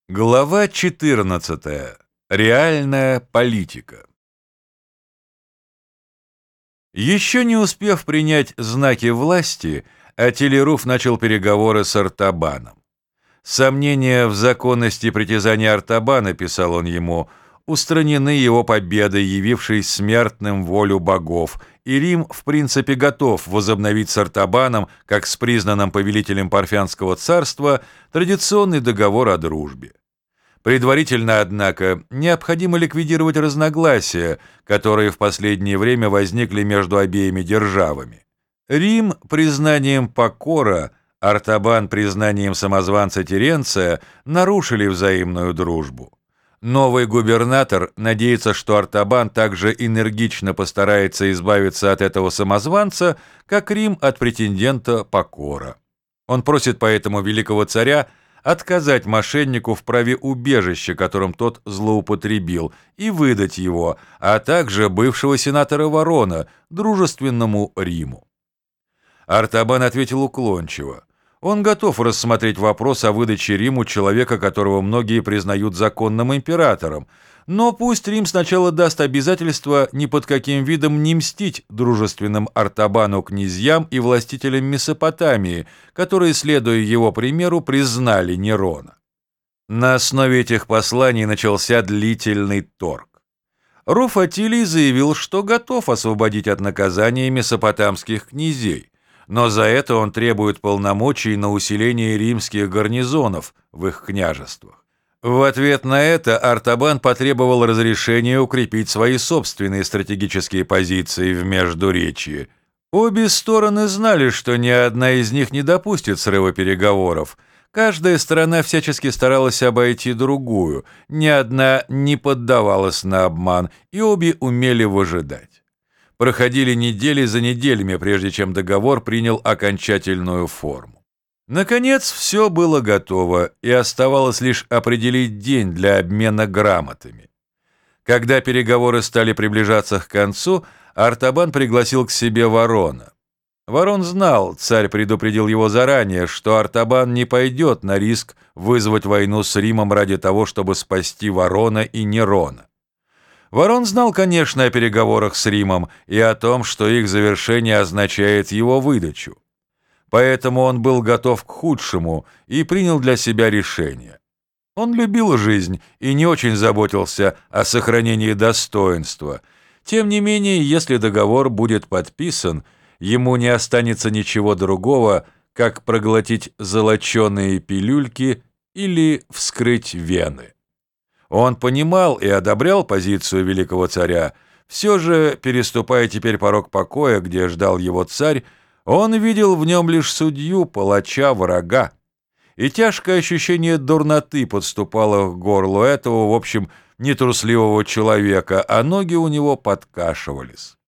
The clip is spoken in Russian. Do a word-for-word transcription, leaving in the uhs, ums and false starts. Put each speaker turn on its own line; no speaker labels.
Глава четырнадцатая. Реальная политика. Еще не успев принять знаки власти, Атилируф начал переговоры с Артабаном. Сомнения в законности притязаний Артабана, писал он ему, устранены его победой, явившей смертным волю богов, и Рим в принципе готов возобновить с Артабаном, как с признанным повелителем Парфянского царства, традиционный договор о дружбе. Предварительно, однако, необходимо ликвидировать разногласия, которые в последнее время возникли между обеими державами. Рим признанием Покора, Артабан признанием самозванца Теренция нарушили взаимную дружбу. Новый губернатор надеется, что Артабан также энергично постарается избавиться от этого самозванца, как Рим от претендента Покора. Он просит поэтому великого царя отказать мошеннику в праве убежища, которым тот злоупотребил, и выдать его, а также бывшего сенатора Ворона, дружественному Риму. Артабан ответил уклончиво. Он готов рассмотреть вопрос о выдаче Риму человека, которого многие признают законным императором, но пусть Рим сначала даст обязательство ни под каким видом не мстить дружественным Артабану князьям и властителям Месопотамии, которые, следуя его примеру, признали Нерона. На основе этих посланий начался длительный торг. Руф Атилий заявил, что готов освободить от наказания месопотамских князей, но за это он требует полномочий на усиление римских гарнизонов в их княжествах. В ответ на это Артабан потребовал разрешения укрепить свои собственные стратегические позиции в Междуречье. Обе стороны знали, что ни одна из них не допустит срыва переговоров. Каждая сторона всячески старалась обойти другую, ни одна не поддавалась на обман, и обе умели выжидать. Проходили недели за неделями, прежде чем договор принял окончательную форму. Наконец, все было готово, и оставалось лишь определить день для обмена грамотами. Когда переговоры стали приближаться к концу, Артабан пригласил к себе Ворона. Ворон знал, царь предупредил его заранее, что Артабан не пойдет на риск вызвать войну с Римом ради того, чтобы спасти Ворона и Нерона. Ворон знал, конечно, о переговорах с Римом и о том, что их завершение означает его выдачу. Поэтому он был готов к худшему и принял для себя решение. Он любил жизнь и не очень заботился о сохранении достоинства. Тем не менее, если договор будет подписан, ему не останется ничего другого, как проглотить золоченые пилюльки или вскрыть вены. Он понимал и одобрял позицию великого царя. Все же, переступая теперь порог покоя, где ждал его царь, он видел в нем лишь судью, палача, врага. И тяжкое ощущение дурноты подступало к горлу этого, в общем, нетрусливого человека, а ноги у него подкашивались.